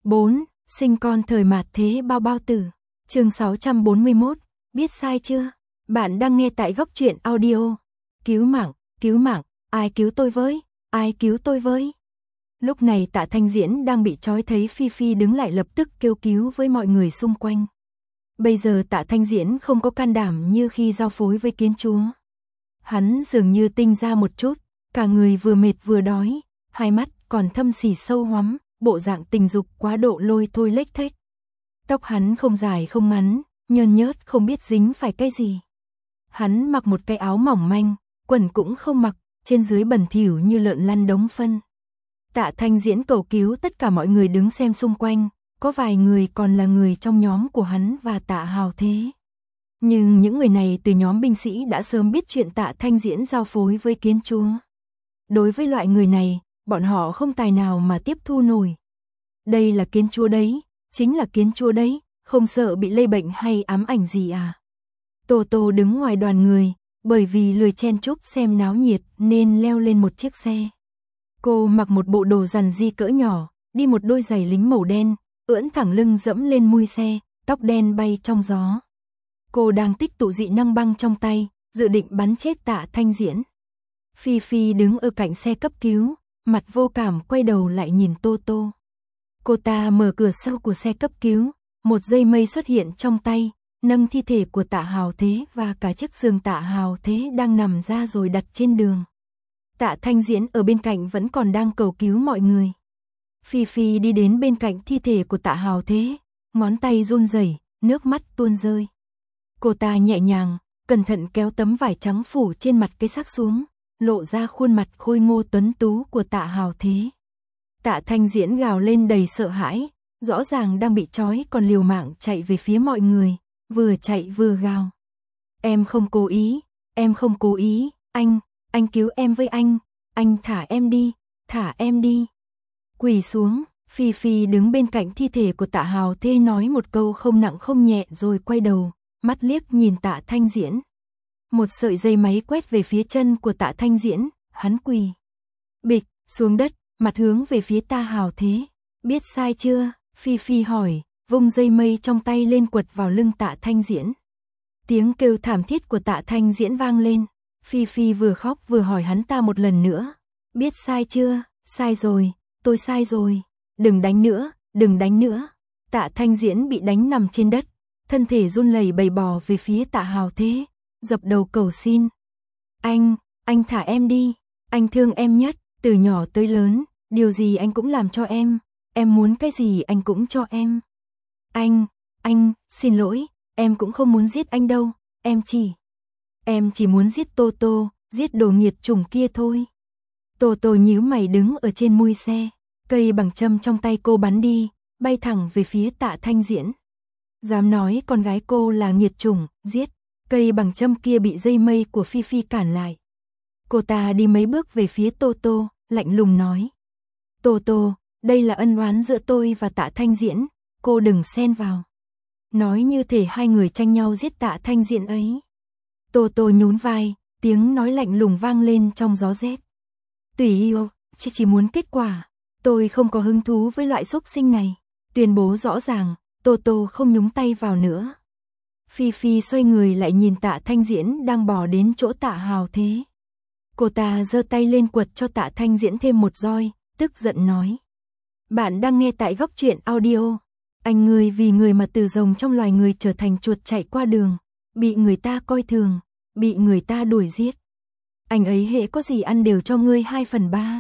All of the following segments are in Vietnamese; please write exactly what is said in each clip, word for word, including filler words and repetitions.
bốn. Sinh con thời mạt thế bao bao tử. Chương sáu trăm bốn mươi mốt. Biết sai chưa? Bạn đang nghe tại Góc Truyện Audio. Cứu mạng, cứu mạng, ai cứu tôi với, ai cứu tôi với. Lúc này Tạ Thanh Diễn đang bị trói, thấy Phi Phi đứng lại lập tức kêu cứu với mọi người xung quanh. Bây giờ Tạ Thanh Diễn không có can đảm như khi giao phối với kiến chúa. Hắn dường như tinh ra một chút, cả người vừa mệt vừa đói, hai mắt còn thâm sỉ sâu hoắm, bộ dạng tình dục quá độ lôi thôi lếch thếch. Tóc hắn không dài không ngắn, nhơn nhớt không biết dính phải cái gì. Hắn mặc một cái áo mỏng manh, quần cũng không mặc, trên dưới bẩn thỉu như lợn lăn đống phân. Tạ Thanh Diễn cầu cứu tất cả mọi người đứng xem xung quanh, có vài người còn là người trong nhóm của hắn và Tạ Hào Thế. Nhưng những người này từ nhóm binh sĩ đã sớm biết chuyện Tạ Thanh Diễn giao phối với kiến chúa. Đối với loại người này, bọn họ không tài nào mà tiếp thu nổi. Đây là kiến chúa đấy, chính là kiến chúa đấy, không sợ bị lây bệnh hay ám ảnh gì à. Tô Tô đứng ngoài đoàn người, bởi vì lười chen chúc xem náo nhiệt nên leo lên một chiếc xe. Cô mặc một bộ đồ rằn ri cỡ nhỏ, đi một đôi giày lính màu đen, ưỡn thẳng lưng dẫm lên mui xe, tóc đen bay trong gió. Cô đang tích tụ dị năng băng trong tay, dự định bắn chết Tạ Thanh Diễn. Phi Phi đứng ở cạnh xe cấp cứu, mặt vô cảm quay đầu lại nhìn Tô Tô. Cô ta mở cửa sau của xe cấp cứu, một dây mây xuất hiện trong tay, nâng thi thể của Tạ Hào Thế và cả chiếc giường Tạ Hào Thế đang nằm ra rồi đặt trên đường. Tạ Thanh Diễn ở bên cạnh vẫn còn đang cầu cứu mọi người. Phi Phi đi đến bên cạnh thi thể của Tạ Hào Thế, ngón tay run rẩy, nước mắt tuôn rơi. Cô ta nhẹ nhàng, cẩn thận kéo tấm vải trắng phủ trên mặt cái xác xuống, lộ ra khuôn mặt khôi ngô tuấn tú của Tạ Hào Thế. Tạ Thanh Diễn gào lên đầy sợ hãi, rõ ràng đang bị trói còn liều mạng chạy về phía mọi người, vừa chạy vừa gào. Em không cố ý, em không cố ý, anh, anh cứu em với anh, anh thả em đi, thả em đi. Quỳ xuống, Phi Phi đứng bên cạnh thi thể của Tạ Hào Thế nói một câu không nặng không nhẹ rồi quay đầu, mắt liếc nhìn Tạ Thanh Diễn. Một sợi dây máy quét về phía chân của Tạ Thanh Diễn, hắn quỳ. Bịch, xuống đất, mặt hướng về phía Tạ Hào Thế. Biết sai chưa? Phi Phi hỏi, vung dây mây trong tay lên quật vào lưng Tạ Thanh Diễn. Tiếng kêu thảm thiết của Tạ Thanh Diễn vang lên. Phi Phi vừa khóc vừa hỏi hắn ta một lần nữa. Biết sai chưa? Sai rồi, tôi sai rồi. Đừng đánh nữa, đừng đánh nữa. Tạ Thanh Diễn bị đánh nằm trên đất, thân thể run lẩy bẩy bò về phía Tạ Hào Thế, dập đầu cầu xin. Anh, anh thả em đi, anh thương em nhất, từ nhỏ tới lớn, điều gì anh cũng làm cho em, em muốn cái gì anh cũng cho em. Anh, anh, xin lỗi, em cũng không muốn giết anh đâu, em chỉ... Em chỉ muốn giết Tô Tô, giết đồ nghiệt chủng kia thôi. Tô Tô nhíu mày đứng ở trên mui xe, cây bằng châm trong tay cô bắn đi, bay thẳng về phía Tạ Thanh Diễn. Dám nói con gái cô là nghiệt chủng, giết. Cây bằng châm kia bị dây mây của Phi Phi cản lại. Cô ta đi mấy bước về phía Tô Tô, lạnh lùng nói. Tô Tô, đây là ân oán giữa tôi và Tạ Thanh Diễn, cô đừng xen vào. Nói như thể hai người tranh nhau giết Tạ Thanh Diễn ấy. Tô Tô nhún vai, tiếng nói lạnh lùng vang lên trong gió rét. Tùy yêu, chị chỉ muốn kết quả. Tôi không có hứng thú với loại xúc sinh này. Tuyên bố rõ ràng, Tô Tô không nhúng tay vào nữa. Phi Phi xoay người lại nhìn Tạ Thanh Diễn đang bò đến chỗ Tạ Hào Thế. Cô ta giơ tay lên quật cho Tạ Thanh Diễn thêm một roi, tức giận nói. Bạn đang nghe tại Góc Truyện Audio. Anh người vì người mà từ rồng trong loài người trở thành chuột chạy qua đường, bị người ta coi thường, bị người ta đuổi giết. Anh ấy hễ có gì ăn đều cho ngươi hai phần ba.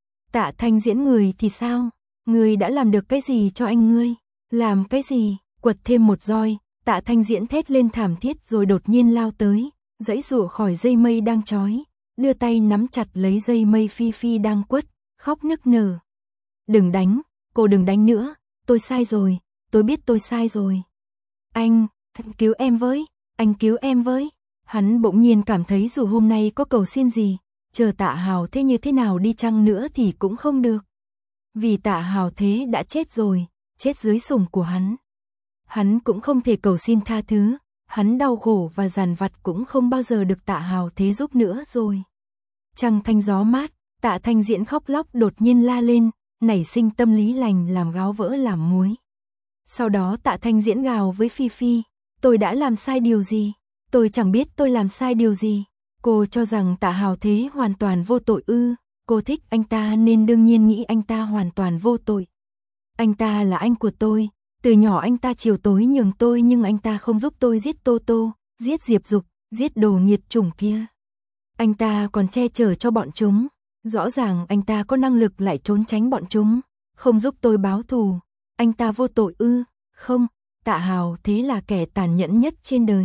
Tạ Thanh Diễn người thì sao? Ngươi đã làm được cái gì cho anh ngươi? Làm cái gì? Quật thêm một roi. Tạ Thanh Diễn thét lên thảm thiết rồi đột nhiên lao tới, giãy giụa khỏi dây mây đang trói, đưa tay nắm chặt lấy dây mây Phi Phi đang quất, khóc nức nở. Đừng đánh, cô đừng đánh nữa, tôi sai rồi, tôi biết tôi sai rồi. Anh, anh cứu em với, anh cứu em với. Hắn bỗng nhiên cảm thấy dù hôm nay có cầu xin gì, chờ Tạ Hào Thế như thế nào đi chăng nữa thì cũng không được. Vì Tạ Hào Thế đã chết rồi, chết dưới sủng của hắn. Hắn cũng không thể cầu xin tha thứ, hắn đau khổ và dằn vặt cũng không bao giờ được Tạ Hào Thế giúp nữa rồi. Trăng thanh gió mát, Tạ Thanh Diễn khóc lóc đột nhiên la lên, nảy sinh tâm lý lành làm gáo vỡ làm muối. Sau đó Tạ Thanh Diễn gào với Phi Phi, tôi đã làm sai điều gì? Tôi chẳng biết tôi làm sai điều gì. Cô cho rằng Tạ Hào Thế hoàn toàn vô tội ư? Cô thích anh ta nên đương nhiên nghĩ anh ta hoàn toàn vô tội. Anh ta là anh của tôi, từ nhỏ anh ta chiều tối nhường tôi nhưng anh ta không giúp tôi giết Tô Tô, giết Diệp Dục, giết đồ nghiệt chủng kia. Anh ta còn che chở cho bọn chúng, rõ ràng anh ta có năng lực lại trốn tránh bọn chúng, không giúp tôi báo thù. Anh ta vô tội ư? Không, Tạ Hào Thế là kẻ tàn nhẫn nhất trên đời.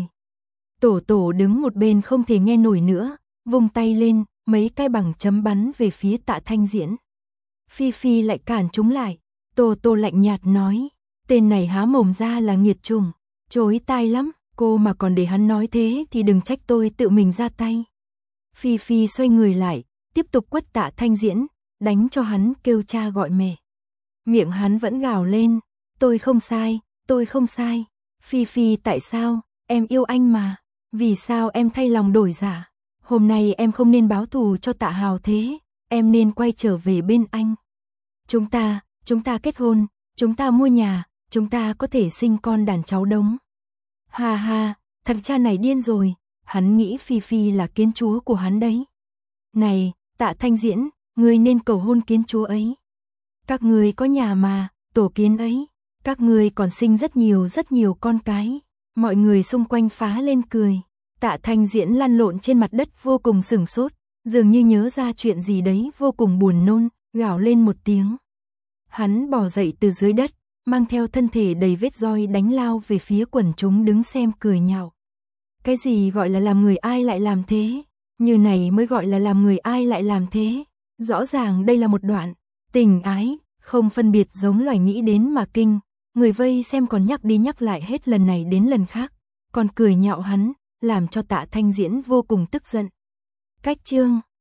Tổ tổ đứng một bên không thể nghe nổi nữa, vung tay lên, mấy cái bằng chấm bắn về phía Tạ Thanh Diễn. Phi Phi lại cản chúng lại, Tô Tô lạnh nhạt nói, tên này há mồm ra là nghiệt chủng, chối tai lắm, cô mà còn để hắn nói thế thì đừng trách tôi tự mình ra tay. Phi Phi xoay người lại, tiếp tục quất Tạ Thanh Diễn, đánh cho hắn kêu cha gọi mẹ. Miệng hắn vẫn gào lên, tôi không sai, tôi không sai. Phi Phi tại sao, em yêu anh mà, vì sao em thay lòng đổi dạ? Hôm nay em không nên báo thù cho Tạ Hào Thế, em nên quay trở về bên anh. Chúng ta, chúng ta kết hôn, chúng ta mua nhà, chúng ta có thể sinh con đàn cháu đống. Ha ha, thằng cha này điên rồi, hắn nghĩ Phi Phi là kiến chúa của hắn đấy. Này, Tạ Thanh Diễn, ngươi nên cầu hôn kiến chúa ấy. Các ngươi có nhà mà, tổ kiến ấy, các ngươi còn sinh rất nhiều rất nhiều con cái. Mọi người xung quanh phá lên cười. Tạ Thanh Diễn lăn lộn trên mặt đất vô cùng sửng sốt, dường như nhớ ra chuyện gì đấy vô cùng buồn nôn, gào lên một tiếng. Hắn bò dậy từ dưới đất, mang theo thân thể đầy vết roi đánh lao về phía quần chúng đứng xem cười nhạo. Cái gì gọi là làm người ai lại làm thế? Như này mới gọi là làm người ai lại làm thế? Rõ ràng đây là một đoạn tình ái, không phân biệt giống loài nghĩ đến mà kinh. Người vây xem còn nhắc đi nhắc lại hết lần này đến lần khác, còn cười nhạo hắn, làm cho Tạ Thanh Diễn vô cùng tức giận. Cách chương